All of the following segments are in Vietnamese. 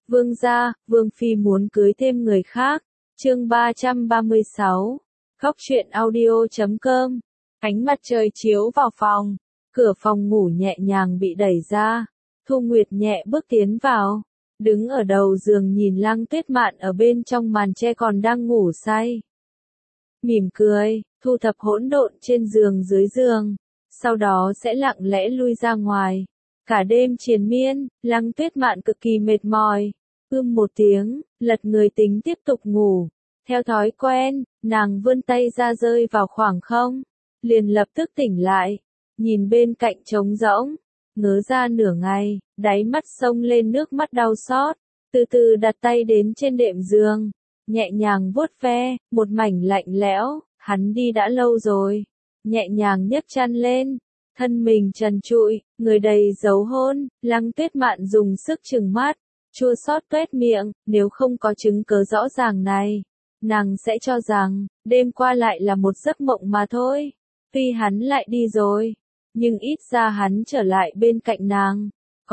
Vương gia, Vương Phi muốn cưới thêm người khác. Chương 336. Khóc chuyện audio.com. Ánh mặt trời chiếu vào phòng. Cửa phòng ngủ nhẹ nhàng bị đẩy ra. Thu Nguyệt nhẹ bước tiến vào. Đứng ở đầu giường nhìn Lăng Tuyết Mạn ở bên trong màn che còn đang ngủ say. Mỉm cười, thu thập hỗn độn trên giường dưới giường. Sau đó sẽ lặng lẽ lui ra ngoài. Cả đêm triền miên, Lăng Tuyết Mạn cực kỳ mệt mỏi. Một tiếng, lật người tính tiếp tục ngủ. Theo thói quen, nàng vươn tay ra rơi vào khoảng không. Liền lập tức tỉnh lại. Nhìn bên cạnh trống rỗng. Ngớ ra nửa ngày, đáy mắt sông lên nước mắt đau xót. Từ từ đặt tay đến trên đệm giường. Nhẹ nhàng vuốt ve, một mảnh lạnh lẽo. Hắn đi đã lâu rồi. Nhẹ nhàng nhấc chăn lên. Thân mình trần trụi, người đầy dấu hôn. Lăng Tuyết Mạn dùng sức trừng mắt. Chua xót tuét miệng, nếu không có chứng cớ rõ ràng này, nàng sẽ cho rằng, đêm qua lại là một giấc mộng mà thôi. Tuy hắn lại đi rồi, nhưng ít ra hắn trở lại bên cạnh nàng.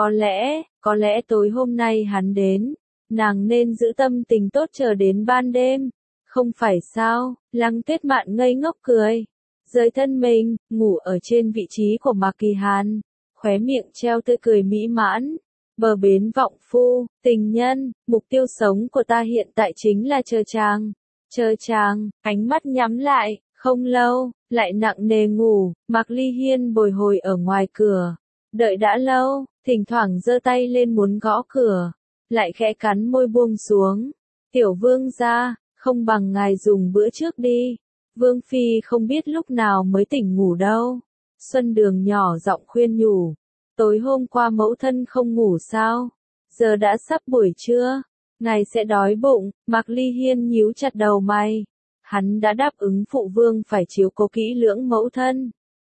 Có lẽ tối hôm nay hắn đến, nàng nên giữ tâm tình tốt chờ đến ban đêm. Không phải sao, Lăng Tuyết Mạn ngây ngốc cười. Rời thân mình, ngủ ở trên vị trí của Mạc Kỳ Hàn, khóe miệng treo tươi cười mỹ mãn. Bờ bến vọng phu, tình nhân, mục tiêu sống của ta hiện tại chính là chờ chàng. Chờ chàng, ánh mắt nhắm lại, không lâu, lại nặng nề ngủ. Mạc Ly Hiên bồi hồi ở ngoài cửa. Đợi đã lâu, thỉnh thoảng giơ tay lên muốn gõ cửa. Lại khẽ cắn môi buông xuống. Tiểu vương gia, không bằng ngài dùng bữa trước đi. Vương Phi không biết lúc nào mới tỉnh ngủ đâu. Xuân Đường nhỏ giọng khuyên nhủ. Tối hôm qua mẫu thân không ngủ sao? Giờ đã sắp buổi trưa. Ngài sẽ đói bụng. Mạc Ly Hiên nhíu chặt đầu mày. Hắn đã đáp ứng phụ vương phải chiếu cố kỹ lưỡng mẫu thân.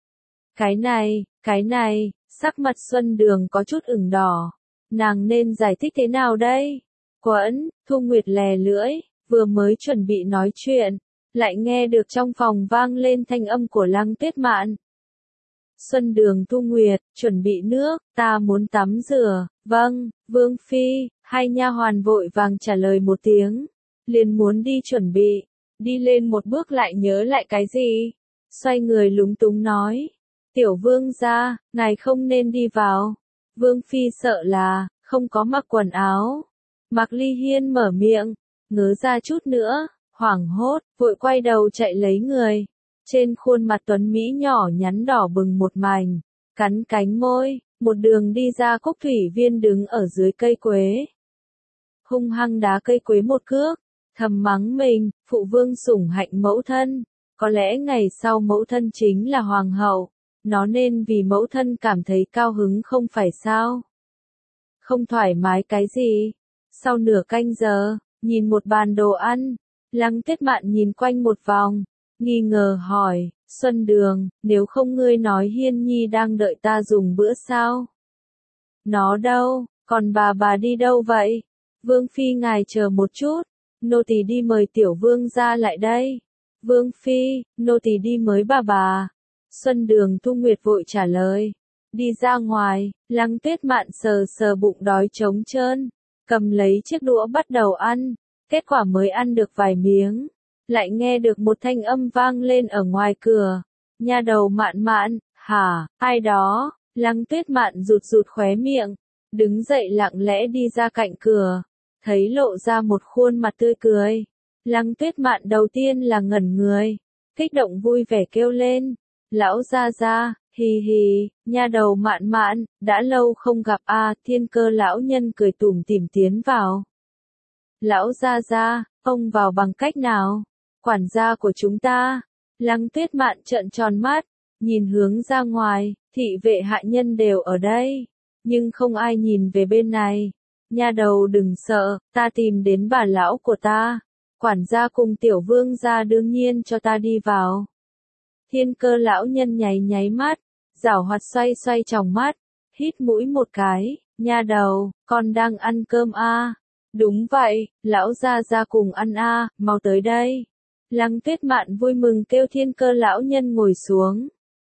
Cái này, sắc mặt Xuân Đường có chút ửng đỏ. Nàng nên giải thích thế nào đây? Quẫn, Thu Nguyệt lè lưỡi, vừa mới chuẩn bị nói chuyện. Lại nghe được trong phòng vang lên thanh âm của Lăng Tuyết Mạn. Xuân Đường Thu Nguyệt, chuẩn bị nước, ta muốn tắm rửa. Vâng, Vương Phi. Hai nha hoàn vội vàng trả lời một tiếng. Liền muốn đi chuẩn bị. Đi lên một bước lại nhớ lại cái gì. Xoay người lúng túng nói. Tiểu vương gia, ngài không nên đi vào. Vương Phi sợ là, không có mặc quần áo. Mạc Ly Hiên mở miệng, ngớ ra chút nữa, hoảng hốt, vội quay đầu chạy lấy người. Trên khuôn mặt tuấn Mỹ nhỏ nhắn đỏ bừng một mảnh, cắn cánh môi, một đường đi ra. Cúc Thủy Viên đứng ở dưới cây quế. Hung hăng đá cây quế một cước, thầm mắng mình, phụ vương sủng hạnh mẫu thân. Có lẽ ngày sau mẫu thân chính là hoàng hậu, nó nên vì mẫu thân cảm thấy cao hứng không phải sao? Không thoải mái cái gì? Sau nửa canh giờ, nhìn một bàn đồ ăn, Lăng Tuyết Mạn nhìn quanh một vòng. Nghi ngờ hỏi, Xuân Đường, nếu không ngươi nói Hiên Nhi đang đợi ta dùng bữa sao? Nó đâu, còn bà đi đâu vậy? Vương Phi ngài chờ một chút, nô tỳ đi mời tiểu vương gia lại đây. Vương Phi, nô tỳ đi mới bà. Xuân Đường Thu Nguyệt vội trả lời. Đi ra ngoài, Lăng Tuyết Mạn sờ sờ bụng đói trống trơn, cầm lấy chiếc đũa bắt đầu ăn. Kết quả mới ăn được vài miếng. Lại nghe được một thanh âm vang lên ở ngoài cửa. Nha đầu Mạn Mạn, hả, ai đó? Lăng Tuyết Mạn rụt khóe miệng, đứng dậy lặng lẽ đi ra cạnh cửa, thấy lộ ra một khuôn mặt tươi cười. Lăng Tuyết Mạn đầu tiên là ngẩn người, kích động vui vẻ kêu lên, lão gia, hì hì, nha đầu Mạn Mạn, đã lâu không gặp a. Thiên Cơ lão nhân cười tủm tỉm tiến vào. Lão gia, ông vào bằng cách nào? Quản gia của chúng ta. Lăng Tuyết Mạn trợn tròn mắt, nhìn hướng ra ngoài, thị vệ hạ nhân đều ở đây, nhưng không ai nhìn về bên này. Nha đầu đừng sợ, ta tìm đến bà lão của ta. Quản gia cùng tiểu vương gia đương nhiên cho ta đi vào. Thiên Cơ lão nhân nháy mắt, giảo hoạt xoay tròng mắt, hít mũi một cái, nha đầu, con đang ăn cơm a? Đúng vậy, lão gia cùng ăn a, mau tới đây. Lăng Tuyết Mạn vui mừng kêu Thiên Cơ lão nhân ngồi xuống.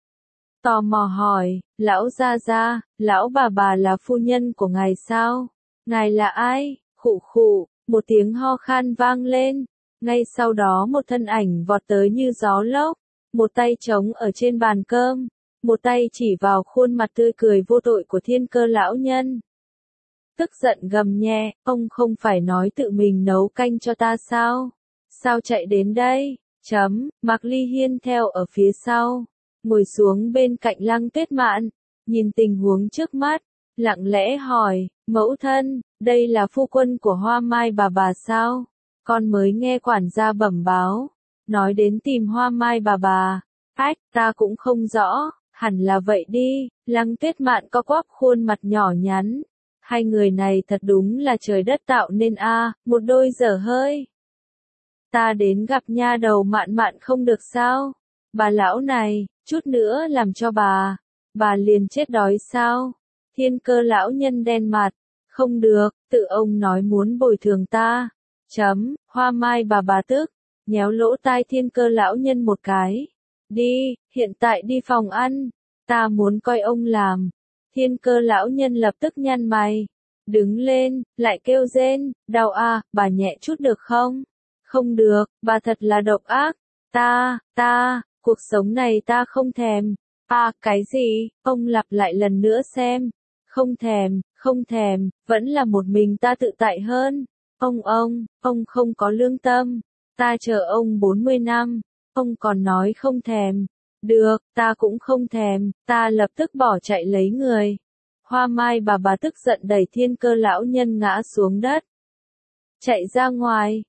Tò mò hỏi, lão gia, lão bà là phu nhân của ngài sao? Ngài là ai? Khụ khụ, một tiếng ho khan vang lên. Ngay sau đó một thân ảnh vọt tới như gió lốc, một tay trống ở trên bàn cơm, một tay chỉ vào khuôn mặt tươi cười vô tội của Thiên Cơ lão nhân. Tức giận gầm nhẹ, ông không phải nói tự mình nấu canh cho ta sao? Sao chạy đến đây? Mạc Ly Hiên theo ở phía sau, ngồi xuống bên cạnh Lăng Tuyết Mạn, nhìn tình huống trước mắt, lặng lẽ hỏi, mẫu thân, đây là phu quân của Hoa Mai bà sao? Con mới nghe quản gia bẩm báo, nói đến tìm Hoa Mai bà. Ách, ta cũng không rõ, hẳn là vậy đi. Lăng Tuyết Mạn co quắp khuôn mặt nhỏ nhắn. Hai người này thật đúng là trời đất tạo nên một đôi dở hơi. Ta đến gặp nha đầu Mạn Mạn không được sao? Bà lão này, chút nữa làm cho bà liền chết đói sao? Thiên Cơ lão nhân đen mặt, không được, tự ông nói muốn bồi thường ta. Hoa Mai bà tức, nhéo lỗ tai Thiên Cơ lão nhân một cái. Đi, hiện tại đi phòng ăn, ta muốn coi ông làm. Thiên Cơ lão nhân lập tức nhăn mày, đứng lên, lại kêu rên, đau bà nhẹ chút được không? Không được, bà thật là độc ác. Ta, cuộc sống này ta không thèm. Cái gì? Ông lặp lại lần nữa xem. Không thèm, vẫn là một mình ta tự tại hơn. Ông không có lương tâm. Ta chờ ông 40 năm, ông còn nói không thèm. Được, ta cũng không thèm, ta lập tức bỏ chạy lấy người. Hoa Mai bà tức giận đẩy Thiên Cơ lão nhân ngã xuống đất. Chạy ra ngoài,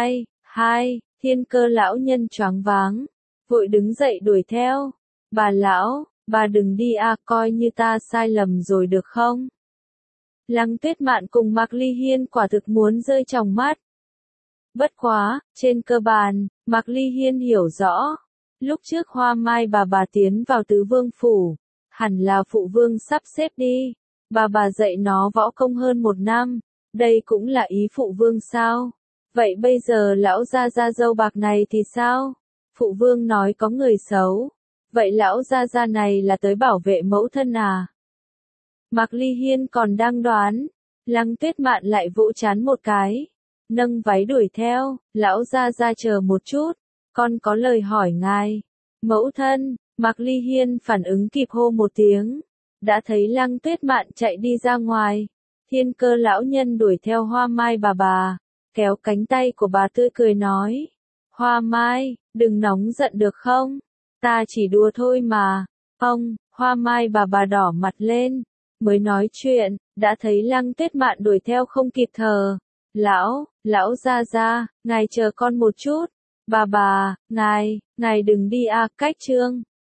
Thiên Cơ lão nhân choáng váng, vội đứng dậy đuổi theo. Bà lão, bà đừng đi coi như ta sai lầm rồi được không? Lăng Tuyết Mạn cùng Mạc Ly Hiên quả thực muốn rơi tròng mắt. Bất quá, trên cơ bản, Mạc Ly Hiên hiểu rõ. Lúc trước Hoa Mai bà tiến vào tứ vương phủ, hẳn là phụ vương sắp xếp đi. Bà dạy nó võ công hơn 1 năm, đây cũng là ý phụ vương sao? Vậy bây giờ lão gia dâu bạc này thì sao? Phụ vương nói có người xấu. Vậy lão gia này là tới bảo vệ mẫu thân à? Mạc Ly Hiên còn đang đoán, Lăng Tuyết Mạn lại vỗ trán một cái, nâng váy đuổi theo. Lão gia chờ một chút, con có lời hỏi ngài. Mẫu thân, Mạc Ly Hiên phản ứng kịp hô một tiếng, đã thấy Lăng Tuyết Mạn chạy đi ra ngoài. Thiên Cơ lão nhân đuổi theo Hoa Mai bà, kéo cánh tay của bà tươi cười nói, Hoa Mai, đừng nóng giận được không? Ta chỉ đùa thôi mà. Hoa Mai bà đỏ mặt lên, mới nói chuyện, đã thấy Lăng Tuyết Mạn đuổi theo không kịp thở. Lão gia, ngài chờ con một chút. Bà, ngài đừng đi cách Trương.